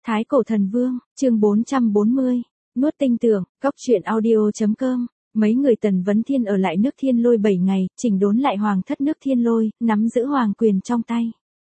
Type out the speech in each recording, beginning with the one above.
Thái Cổ Thần Vương, chương 440, nuốt tinh tưởng, cóc truyện audio.com. Mấy người Tần Vấn Thiên ở lại nước Thiên Lôi 7 ngày, chỉnh đốn lại hoàng thất nước Thiên Lôi, nắm giữ hoàng quyền trong tay.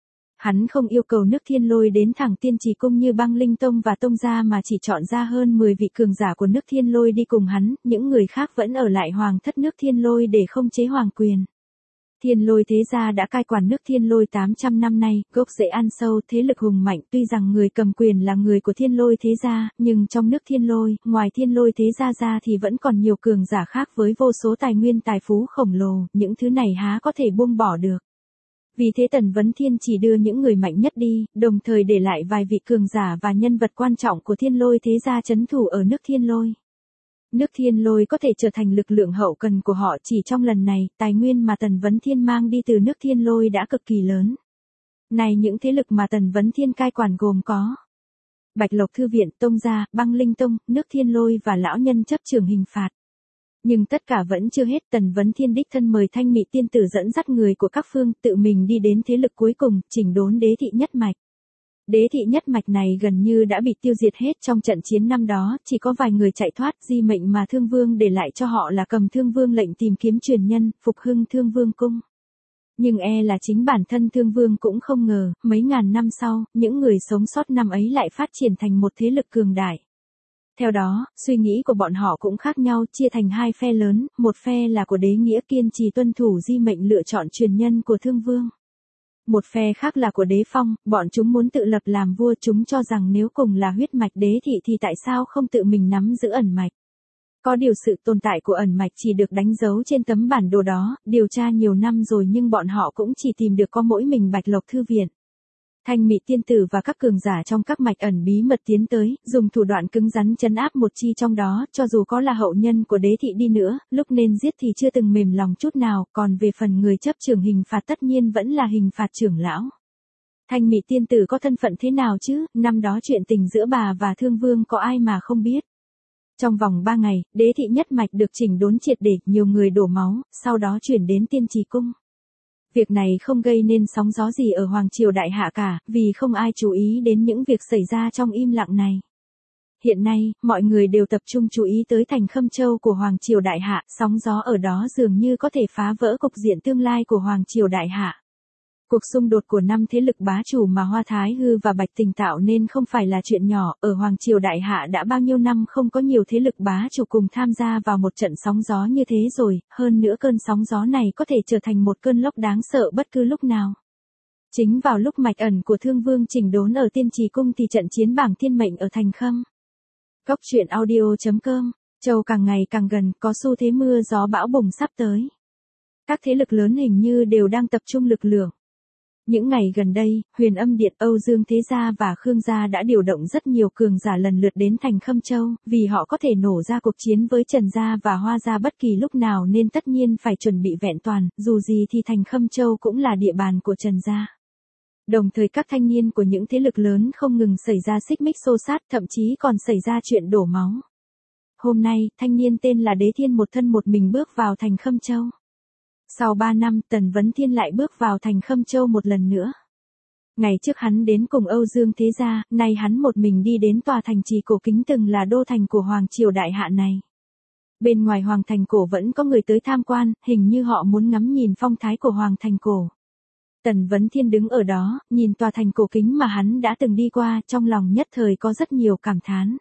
Hắn không yêu cầu nước Thiên Lôi đến thẳng Tiên Trì Cung như Băng Linh Tông và Tông gia mà chỉ chọn ra hơn 10 vị cường giả của nước Thiên Lôi đi cùng hắn, những người khác vẫn ở lại hoàng thất nước Thiên Lôi để không chế hoàng quyền. Thiên Lôi thế gia đã cai quản nước Thiên Lôi 800 năm nay, gốc rễ ăn sâu, thế lực hùng mạnh, tuy rằng người cầm quyền là người của Thiên Lôi thế gia, nhưng trong nước Thiên Lôi, ngoài Thiên Lôi thế gia ra thì vẫn còn nhiều cường giả khác với vô số tài nguyên tài phú khổng lồ, những thứ này há có thể buông bỏ được. Vì thế Tần Vấn Thiên chỉ đưa những người mạnh nhất đi, đồng thời để lại vài vị cường giả và nhân vật quan trọng của Thiên Lôi thế gia trấn thủ ở nước Thiên Lôi. Nước Thiên Lôi có thể trở thành lực lượng hậu cần của họ chỉ trong lần này, tài nguyên mà Tần Vấn Thiên mang đi từ nước Thiên Lôi đã cực kỳ lớn. Này những thế lực mà Tần Vấn Thiên cai quản gồm có Bạch Lộc Thư Viện, Tông gia, Băng Linh Tông, nước Thiên Lôi và lão nhân chấp trường hình phạt. Nhưng tất cả vẫn chưa hết, Tần Vấn Thiên đích thân mời Thanh Mị tiên tử dẫn dắt người của các phương tự mình đi đến thế lực cuối cùng, chỉnh đốn Đế thị nhất mạch. Đế thị nhất mạch này gần như đã bị tiêu diệt hết trong trận chiến năm đó, chỉ có vài người chạy thoát, di mệnh mà Thương Vương để lại cho họ là cầm Thương Vương lệnh tìm kiếm truyền nhân, phục hưng Thương Vương cung. Nhưng là chính bản thân Thương Vương cũng không ngờ, mấy ngàn năm sau, những người sống sót năm ấy lại phát triển thành một thế lực cường đại. Theo đó, suy nghĩ của bọn họ cũng khác nhau, chia thành hai phe lớn, một phe là của Đế Nghĩa kiên trì tuân thủ di mệnh lựa chọn truyền nhân của Thương Vương. Một phe khác là của Đế Phong, bọn chúng muốn tự lập làm vua, chúng cho rằng nếu cùng là huyết mạch đế thị thì tại sao không tự mình nắm giữ ẩn mạch. Có điều sự tồn tại của ẩn mạch chỉ được đánh dấu trên tấm bản đồ đó, điều tra nhiều năm rồi nhưng bọn họ cũng chỉ tìm được có mỗi mình Bạch Lộc Thư Viện. Thanh Mị tiên tử và các cường giả trong các mạch ẩn bí mật tiến tới, dùng thủ đoạn cứng rắn trấn áp một chi trong đó, cho dù có là hậu nhân của đế thị đi nữa, lúc nên giết thì chưa từng mềm lòng chút nào, còn về phần người chấp trưởng hình phạt tất nhiên vẫn là hình phạt trưởng lão. Thanh Mị tiên tử có thân phận thế nào chứ, năm đó chuyện tình giữa bà và Thương Vương có ai mà không biết. Trong vòng 3 ngày, đế thị nhất mạch được chỉnh đốn triệt để, nhiều người đổ máu, sau đó chuyển đến Tiên Trì Cung. Việc này không gây nên sóng gió gì ở Hoàng Triều Đại Hạ cả, vì không ai chú ý đến những việc xảy ra trong im lặng này. Hiện nay, mọi người đều tập trung chú ý tới thành Khâm Châu của Hoàng Triều Đại Hạ, sóng gió ở đó dường như có thể phá vỡ cục diện tương lai của Hoàng Triều Đại Hạ. Cuộc xung đột của 5 thế lực bá chủ mà Hoa Thái Hư và Bạch Tình tạo nên không phải là chuyện nhỏ, ở Hoàng Triều Đại Hạ đã bao nhiêu năm không có nhiều thế lực bá chủ cùng tham gia vào một trận sóng gió như thế rồi, hơn nữa cơn sóng gió này có thể trở thành một cơn lốc đáng sợ bất cứ lúc nào. Chính vào lúc mạch ẩn của Thương Vương chỉnh đốn ở Tiên Trì Cung thì trận chiến bảng thiên mệnh ở thành Khâm. Cóc truyện audio.com, Châu càng ngày càng gần, có xu thế mưa gió bão bùng sắp tới. Các thế lực lớn hình như đều đang tập trung lực lượng. Những ngày gần đây, Huyền Âm Điện, Âu Dương Thế Gia và Khương Gia đã điều động rất nhiều cường giả lần lượt đến thành Khâm Châu, vì họ có thể nổ ra cuộc chiến với Trần Gia và Hoa Gia bất kỳ lúc nào nên tất nhiên phải chuẩn bị vẹn toàn, dù gì thì thành Khâm Châu cũng là địa bàn của Trần Gia. Đồng thời các thanh niên của những thế lực lớn không ngừng xảy ra xích mích xô sát, thậm chí còn xảy ra chuyện đổ máu. Hôm nay, thanh niên tên là Đế Thiên một thân một mình bước vào thành Khâm Châu. Sau 3 năm, Tần Vấn Thiên lại bước vào thành Khâm Châu một lần nữa. Ngày trước hắn đến cùng Âu Dương Thế Gia, nay hắn một mình đi đến tòa thành trì cổ kính từng là đô thành của Hoàng Triều Đại Hạ này. Bên ngoài Hoàng thành cổ vẫn có người tới tham quan, hình như họ muốn ngắm nhìn phong thái của Hoàng thành cổ. Tần Vấn Thiên đứng ở đó, nhìn tòa thành cổ kính mà hắn đã từng đi qua, trong lòng nhất thời có rất nhiều cảm thán.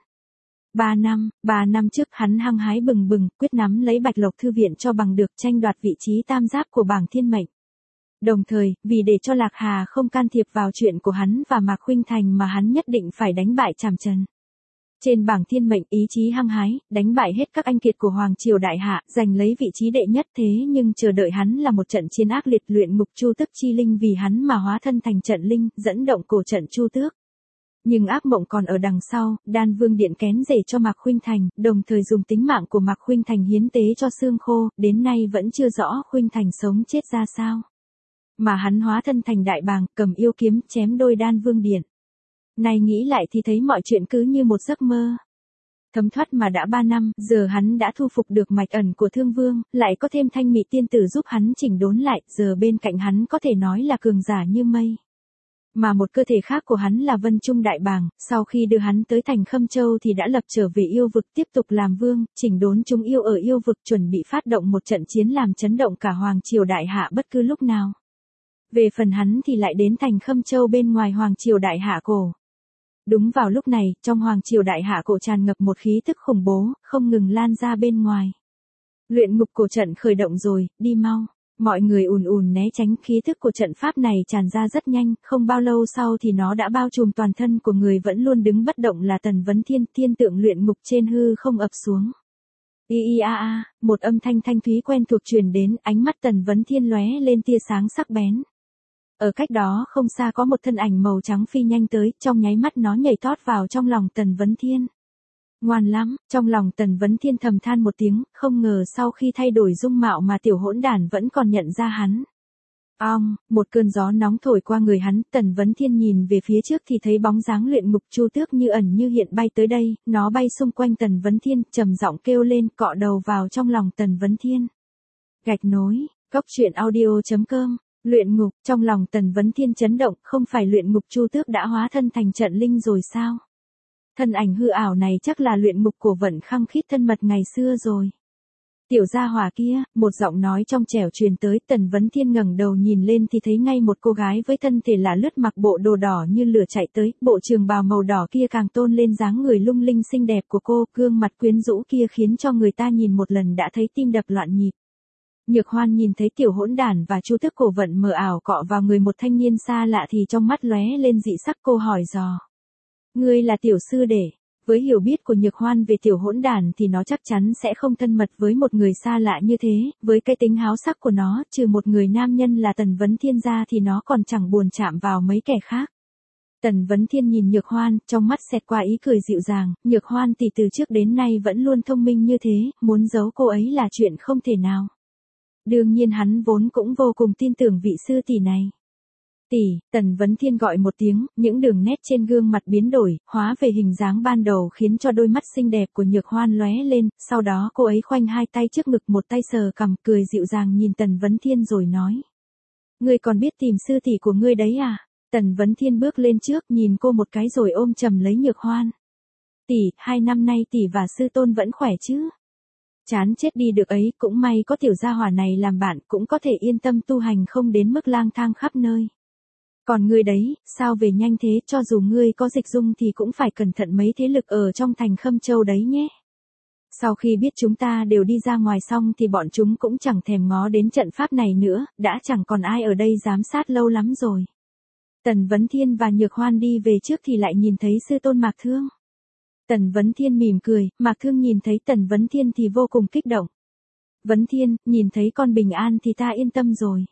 3 năm trước hắn hăng hái bừng bừng, quyết nắm lấy Bạch Lộc Thư Viện cho bằng được, tranh đoạt vị trí tam giáp của bảng thiên mệnh. Đồng thời, vì để cho Lạc Hà không can thiệp vào chuyện của hắn và Mạc Khuynh Thành mà hắn nhất định phải đánh bại Trảm Trần. Trên bảng thiên mệnh ý chí hăng hái, đánh bại hết các anh kiệt của Hoàng Triều Đại Hạ, giành lấy vị trí đệ nhất, thế nhưng chờ đợi hắn là một trận chiến ác liệt, luyện ngục Chu Tước chi linh vì hắn mà hóa thân thành trận linh, dẫn động cổ trận Chu Tước. Nhưng ác mộng còn ở đằng sau, Đan Vương Điện kén rể cho Mạc Khuynh Thành, đồng thời dùng tính mạng của Mạc Khuynh Thành hiến tế cho Xương Khô, đến nay vẫn chưa rõ Khuynh Thành sống chết ra sao. Mà hắn hóa thân thành đại bàng, cầm yêu kiếm, chém đôi Đan Vương Điện. Nay nghĩ lại thì thấy mọi chuyện cứ như một giấc mơ. Thấm thoát mà đã 3 năm, giờ hắn đã thu phục được mạch ẩn của Thương Vương, lại có thêm Thanh Mị tiên tử giúp hắn chỉnh đốn lại, giờ bên cạnh hắn có thể nói là cường giả như mây. Mà một cơ thể khác của hắn là Vân Trung Đại Bàng, sau khi đưa hắn tới thành Khâm Châu thì đã lập trở về yêu vực tiếp tục làm vương, chỉnh đốn chúng yêu ở yêu vực chuẩn bị phát động một trận chiến làm chấn động cả Hoàng Triều Đại Hạ bất cứ lúc nào. Về phần hắn thì lại đến thành Khâm Châu bên ngoài Hoàng Triều Đại Hạ cổ. Đúng vào lúc này, trong Hoàng Triều Đại Hạ cổ tràn ngập một khí tức khủng bố, không ngừng lan ra bên ngoài. Luyện ngục cổ trận khởi động rồi, đi mau. Mọi người ùn ùn né tránh, khí thức của trận pháp này tràn ra rất nhanh, không bao lâu sau thì nó đã bao trùm toàn thân của người vẫn luôn đứng bất động là Tần Vấn Thiên, thiên tượng luyện ngục trên hư không ập xuống. Một âm thanh thanh thúy quen thuộc truyền đến, ánh mắt Tần Vấn Thiên lóe lên tia sáng sắc bén. Ở cách đó không xa có một thân ảnh màu trắng phi nhanh tới, trong nháy mắt nó nhảy tót vào trong lòng Tần Vấn Thiên. Ngoan lắm, trong lòng Tần Vấn Thiên thầm than một tiếng, không ngờ sau khi thay đổi dung mạo mà tiểu hỗn đản vẫn còn nhận ra hắn. Một cơn gió nóng thổi qua người hắn, Tần Vấn Thiên nhìn về phía trước thì thấy bóng dáng luyện ngục Chu Tước như ẩn như hiện bay tới đây, nó bay xung quanh Tần Vấn Thiên, trầm giọng kêu lên, cọ đầu vào trong lòng Tần Vấn Thiên. Gạch nối, coctruyện.audio.com. Luyện ngục, trong lòng Tần Vấn Thiên chấn động, không phải luyện ngục Chu Tước đã hóa thân thành trận linh rồi sao? Thân ảnh hư ảo này chắc là luyện ngục cổ vận khăng khít thân mật ngày xưa rồi. Tiểu gia hỏa kia, một giọng nói trong trẻo truyền tới, Tần Vấn Thiên ngẩng đầu nhìn lên thì thấy ngay một cô gái với thân thể lạ lướt mặc bộ đồ đỏ như lửa chạy tới, bộ trường bào màu đỏ kia càng tôn lên dáng người lung linh xinh đẹp của cô, gương mặt quyến rũ kia khiến cho người ta nhìn một lần đã thấy tim đập loạn nhịp. Nhược Hoan nhìn thấy tiểu hỗn đản và Chu Tước cổ vận mờ ảo cọ vào người một thanh niên xa lạ thì trong mắt lóe lên dị sắc, cô hỏi dò. Ngươi là tiểu sư đệ. Với hiểu biết của Nhược Hoan về tiểu hỗn đản thì nó chắc chắn sẽ không thân mật với một người xa lạ như thế, với cái tính háo sắc của nó, trừ một người nam nhân là Tần Vấn Thiên ra thì nó còn chẳng buồn chạm vào mấy kẻ khác. Tần Vấn Thiên nhìn Nhược Hoan, trong mắt xẹt qua ý cười dịu dàng, Nhược Hoan tỷ từ trước đến nay vẫn luôn thông minh như thế, muốn giấu cô ấy là chuyện không thể nào. Đương nhiên hắn vốn cũng vô cùng tin tưởng vị sư tỷ này. Tỷ, Tần Vấn Thiên gọi một tiếng, những đường nét trên gương mặt biến đổi, hóa về hình dáng ban đầu khiến cho đôi mắt xinh đẹp của Nhược Hoan lóe lên, sau đó cô ấy khoanh hai tay trước ngực một tay sờ cằm, cười dịu dàng nhìn Tần Vấn Thiên rồi nói. Ngươi còn biết tìm sư tỷ của ngươi đấy à? Tần Vấn Thiên bước lên trước nhìn cô một cái rồi ôm chầm lấy Nhược Hoan. Tỷ, 2 năm nay tỷ và sư tôn vẫn khỏe chứ? Chán chết đi được ấy, cũng may có tiểu gia hỏa này làm bạn, cũng có thể yên tâm tu hành không đến mức lang thang khắp nơi. Còn ngươi đấy, sao về nhanh thế, cho dù ngươi có dịch dung thì cũng phải cẩn thận mấy thế lực ở trong thành Khâm Châu đấy nhé. Sau khi biết chúng ta đều đi ra ngoài xong thì bọn chúng cũng chẳng thèm ngó đến trận pháp này nữa, đã chẳng còn ai ở đây giám sát lâu lắm rồi. Tần Vấn Thiên và Nhược Hoan đi về trước thì lại nhìn thấy sư tôn Mạc Thương. Tần Vấn Thiên mỉm cười, Mạc Thương nhìn thấy Tần Vấn Thiên thì vô cùng kích động. Vấn Thiên, nhìn thấy con bình an thì ta yên tâm rồi.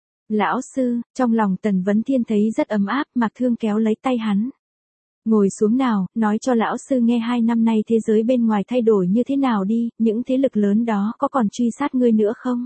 Lão sư, trong lòng Tần Vấn Thiên thấy rất ấm áp, Mạc Thương kéo lấy tay hắn. Ngồi xuống nào, nói cho lão sư nghe 2 năm nay thế giới bên ngoài thay đổi như thế nào đi, những thế lực lớn đó có còn truy sát ngươi nữa không?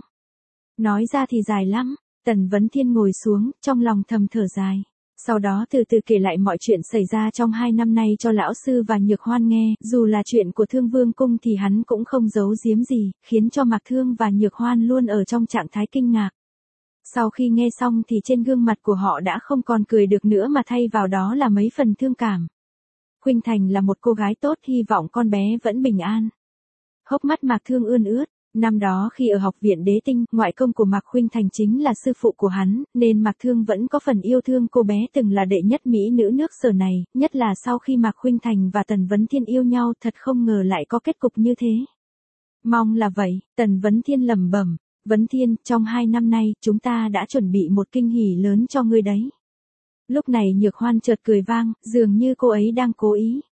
Nói ra thì dài lắm, Tần Vấn Thiên ngồi xuống, trong lòng thầm thở dài. Sau đó từ từ kể lại mọi chuyện xảy ra trong 2 năm nay cho lão sư và Nhược Hoan nghe, dù là chuyện của Thương Vương Cung thì hắn cũng không giấu giếm gì, khiến cho Mạc Thương và Nhược Hoan luôn ở trong trạng thái kinh ngạc. Sau khi nghe xong thì trên gương mặt của họ đã không còn cười được nữa mà thay vào đó là mấy phần thương cảm. Khuynh Thành là một cô gái tốt, hy vọng con bé vẫn bình an. Hốc mắt Mạc Thương ươn ướt. Năm đó khi ở học viện Đế Tinh, ngoại công của Mạc Khuynh Thành chính là sư phụ của hắn, nên Mạc Thương vẫn có phần yêu thương cô bé từng là đệ nhất mỹ nữ nước Sở này, nhất là sau khi Mạc Khuynh Thành và Tần Vấn Thiên yêu nhau, thật không ngờ lại có kết cục như thế. Mong là vậy, Tần Vấn Thiên lẩm bẩm. Vấn Thiên, trong 2 năm nay, chúng ta đã chuẩn bị một kinh hỉ lớn cho ngươi đấy. Lúc này Nhược Hoan chợt cười vang, dường như cô ấy đang cố ý.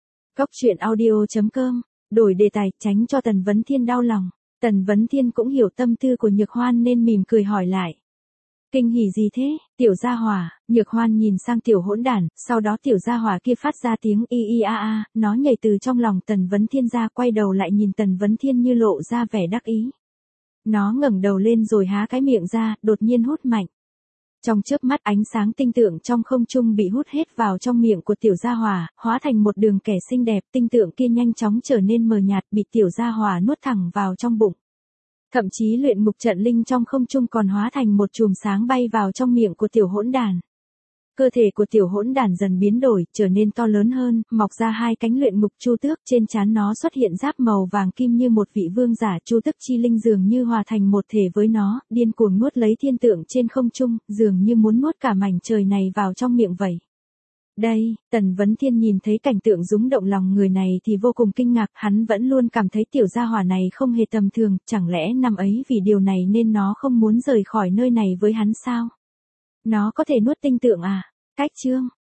Coctruyện.audio.com, đổi đề tài, tránh cho Tần Vấn Thiên đau lòng. Tần Vấn Thiên cũng hiểu tâm tư của Nhược Hoan nên mỉm cười hỏi lại. Kinh hỉ gì thế, tiểu gia hỏa? Nhược Hoan nhìn sang tiểu hỗn đản, sau đó tiểu gia hỏa kia phát ra tiếng nó nhảy từ trong lòng Tần Vấn Thiên ra, quay đầu lại nhìn Tần Vấn Thiên như lộ ra vẻ đắc ý. Nó ngẩng đầu lên rồi há cái miệng ra, đột nhiên hút mạnh. Trong chớp mắt ánh sáng tinh tượng trong không trung bị hút hết vào trong miệng của tiểu gia hỏa, hóa thành một đường kẻ xinh đẹp, tinh tượng kia nhanh chóng trở nên mờ nhạt, bị tiểu gia hỏa nuốt thẳng vào trong bụng. Thậm chí luyện ngục trận linh trong không trung còn hóa thành một chùm sáng bay vào trong miệng của tiểu hỗn đản. Cơ thể của tiểu hỗn đản dần biến đổi, trở nên to lớn hơn, mọc ra hai cánh luyện ngục chu tước, trên trán nó xuất hiện giáp màu vàng kim như một vị vương giả, chu tước chi linh dường như hòa thành một thể với nó, điên cuồng nuốt lấy thiên tượng trên không trung, dường như muốn nuốt cả mảnh trời này vào trong miệng vậy. Đây, Tần Vấn Thiên nhìn thấy cảnh tượng rúng động lòng người này thì vô cùng kinh ngạc, hắn vẫn luôn cảm thấy tiểu gia hỏa này không hề tầm thường, chẳng lẽ năm ấy vì điều này nên nó không muốn rời khỏi nơi này với hắn sao? Nó có thể nuốt tinh tượng à? Cách chương